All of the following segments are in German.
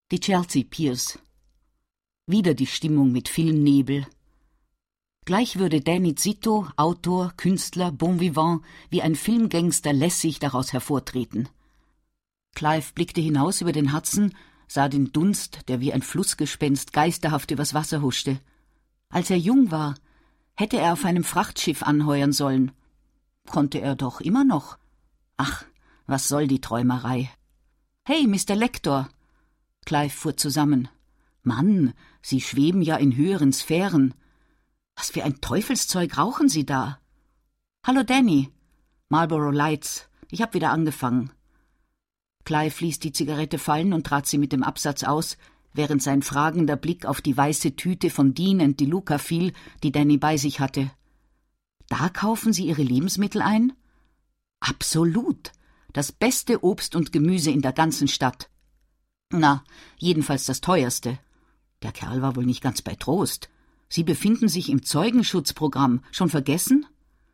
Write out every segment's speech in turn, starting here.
Die Chelsea Piers. Wieder die Stimmung mit Filmnebel. Gleich würde Danny Zito, Autor, Künstler, bon vivant, wie ein Filmgangster lässig daraus hervortreten. Clive blickte hinaus über den Hudson, sah den Dunst, der wie ein Flussgespenst geisterhaft übers Wasser huschte. Als er jung war, hätte er auf einem Frachtschiff anheuern sollen. Konnte er doch immer noch. Ach, was soll die Träumerei? »Hey, Mr. Lector!« Clive fuhr zusammen. »Mann, Sie schweben ja in höheren Sphären. Was für ein Teufelszeug rauchen Sie da?« »Hallo, Danny. Marlboro Lights. Ich hab wieder angefangen.« Clive ließ die Zigarette fallen und trat sie mit dem Absatz aus, während sein fragender Blick auf die weiße Tüte von Dean & DeLuca fiel, die Danny bei sich hatte. »Da kaufen Sie Ihre Lebensmittel ein?« »Absolut. Das beste Obst und Gemüse in der ganzen Stadt.« »Na, jedenfalls das teuerste.« Der Kerl war wohl nicht ganz bei Trost. »Sie befinden sich im Zeugenschutzprogramm. Schon vergessen?«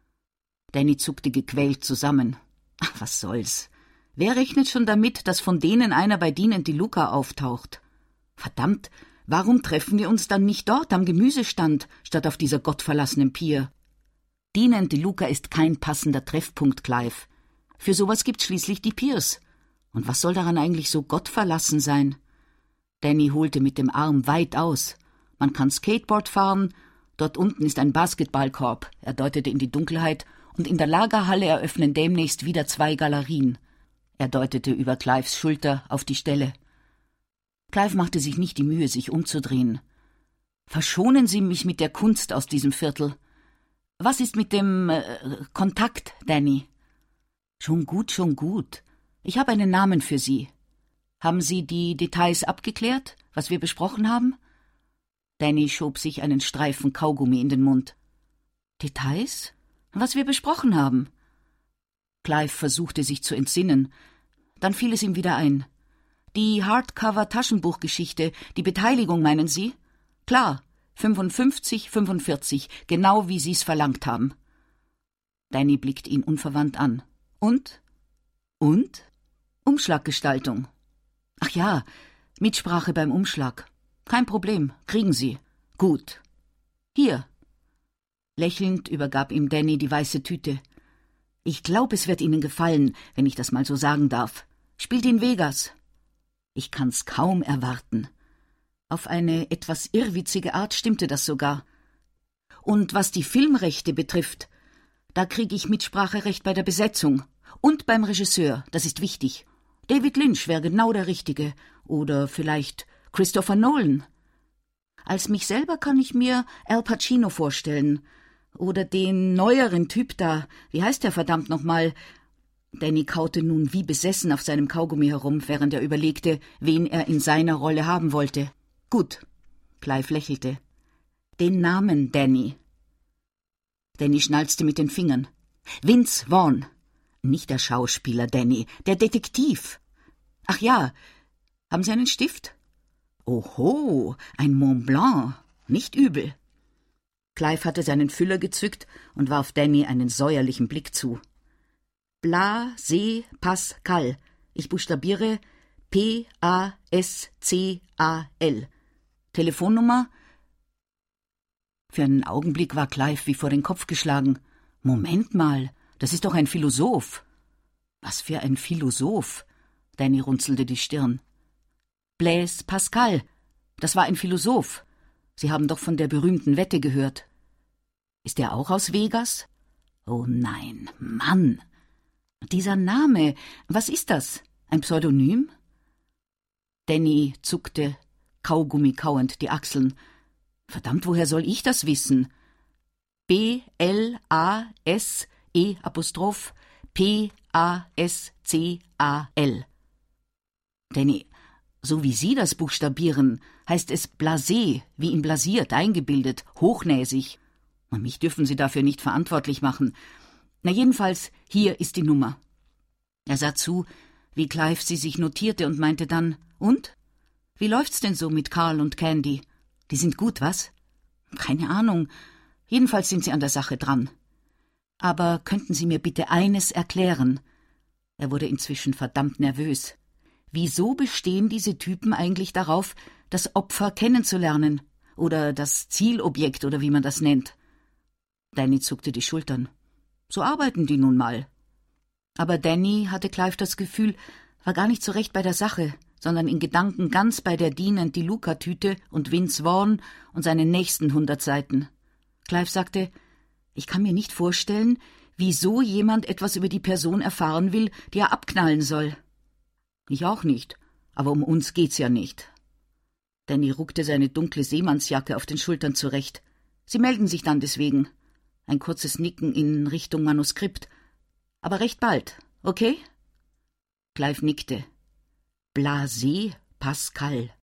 Danny zuckte gequält zusammen. »Ach, was soll's. Wer rechnet schon damit, dass von denen einer bei Dean & DeLuca auftaucht? Verdammt, warum treffen wir uns dann nicht dort am Gemüsestand, statt auf dieser gottverlassenen Pier? Dean & DeLuca ist kein passender Treffpunkt, Clive. Für sowas gibt's schließlich die Piers. Und was soll daran eigentlich so gottverlassen sein?« Danny holte mit dem Arm weit aus. »Man kann Skateboard fahren, dort unten ist ein Basketballkorb«, er deutete in die Dunkelheit, »und in der Lagerhalle eröffnen demnächst wieder 2 Galerien.« Er deutete über Clives Schulter auf die Stelle. Clive machte sich nicht die Mühe, sich umzudrehen. »Verschonen Sie mich mit der Kunst aus diesem Viertel. Was ist mit dem Kontakt, Danny?« Schon gut. Ich habe einen Namen für Sie. Haben Sie die Details abgeklärt, was wir besprochen haben?« Danny schob sich einen Streifen Kaugummi in den Mund. »Details? Was wir besprochen haben?« Clive versuchte sich zu entsinnen. Dann fiel es ihm wieder ein. »Die Hardcover-Taschenbuchgeschichte, die Beteiligung, meinen Sie?« »Klar, 55-45, genau wie Sie es verlangt haben.« Danny blickte ihn unverwandt an. »Und? Umschlaggestaltung.« »Ach ja, Mitsprache beim Umschlag. Kein Problem, kriegen Sie. Gut. Hier.« Lächelnd übergab ihm Danny die weiße Tüte. »Ich glaube, es wird Ihnen gefallen, wenn ich das mal so sagen darf. Spielt in Vegas.« »Ich kann's kaum erwarten.« Auf eine etwas irrwitzige Art stimmte das sogar. »Und was die Filmrechte betrifft, da kriege ich Mitspracherecht bei der Besetzung. Und beim Regisseur, das ist wichtig. David Lynch wäre genau der Richtige. Oder vielleicht Christopher Nolan. Als mich selber kann ich mir Al Pacino vorstellen. Oder den neueren Typ da. Wie heißt der verdammt nochmal?« Danny kaute nun wie besessen auf seinem Kaugummi herum, während er überlegte, wen er in seiner Rolle haben wollte. »Gut«, Clive lächelte. »Den Namen, Danny.« Danny schnalzte mit den Fingern. »Vince Vaughn. Nicht der Schauspieler, Danny, der Detektiv. Ach ja, haben Sie einen Stift?« »Oho, ein Mont Blanc. Nicht übel.« Clive hatte seinen Füller gezückt und warf Danny einen säuerlichen Blick zu. »Blase Pascal. Ich buchstabiere Pascal. Telefonnummer?« Für einen Augenblick war Clive wie vor den Kopf geschlagen. »Moment mal, das ist doch ein Philosoph.« »Was für ein Philosoph?« Danny runzelte die Stirn. »Blaise Pascal, das war ein Philosoph. Sie haben doch von der berühmten Wette gehört. Ist er auch aus Vegas?« »Oh nein, Mann! Dieser Name, was ist das? Ein Pseudonym?« Danny zuckte, Kaugummi kauend, die Achseln. »Verdammt, woher soll ich das wissen? BLASE''Pascal. Danny, so wie Sie das buchstabieren, heißt es blasé, wie ihn blasiert, eingebildet, hochnäsig. Und mich dürfen Sie dafür nicht verantwortlich machen. Na jedenfalls, hier ist die Nummer.« Er sah zu, wie Clive sie sich notierte und meinte dann, »Und? Wie läuft's denn so mit Carl und Candy? Die sind gut, was?« »Keine Ahnung. Jedenfalls sind sie an der Sache dran. Aber könnten Sie mir bitte eines erklären?« Er wurde inzwischen verdammt nervös. Wieso bestehen diese Typen eigentlich darauf, das Opfer kennenzulernen? Oder das Zielobjekt, oder wie man das nennt? Danny zuckte die Schultern. So arbeiten die nun mal. Aber Danny, hatte Clive das Gefühl, war gar nicht so recht bei der Sache, sondern in Gedanken ganz bei der Dean and DeLuca-Tüte und Vince Vaughn und seinen nächsten 100 Seiten. Clive sagte, ich kann mir nicht vorstellen, wieso jemand etwas über die Person erfahren will, die er abknallen soll. Ich auch nicht, aber um uns geht's ja nicht. Danny ruckte seine dunkle Seemannsjacke auf den Schultern zurecht. Sie melden sich dann deswegen. Ein kurzes Nicken in Richtung Manuskript. Aber recht bald, okay? Clive nickte. Blasé Pascal.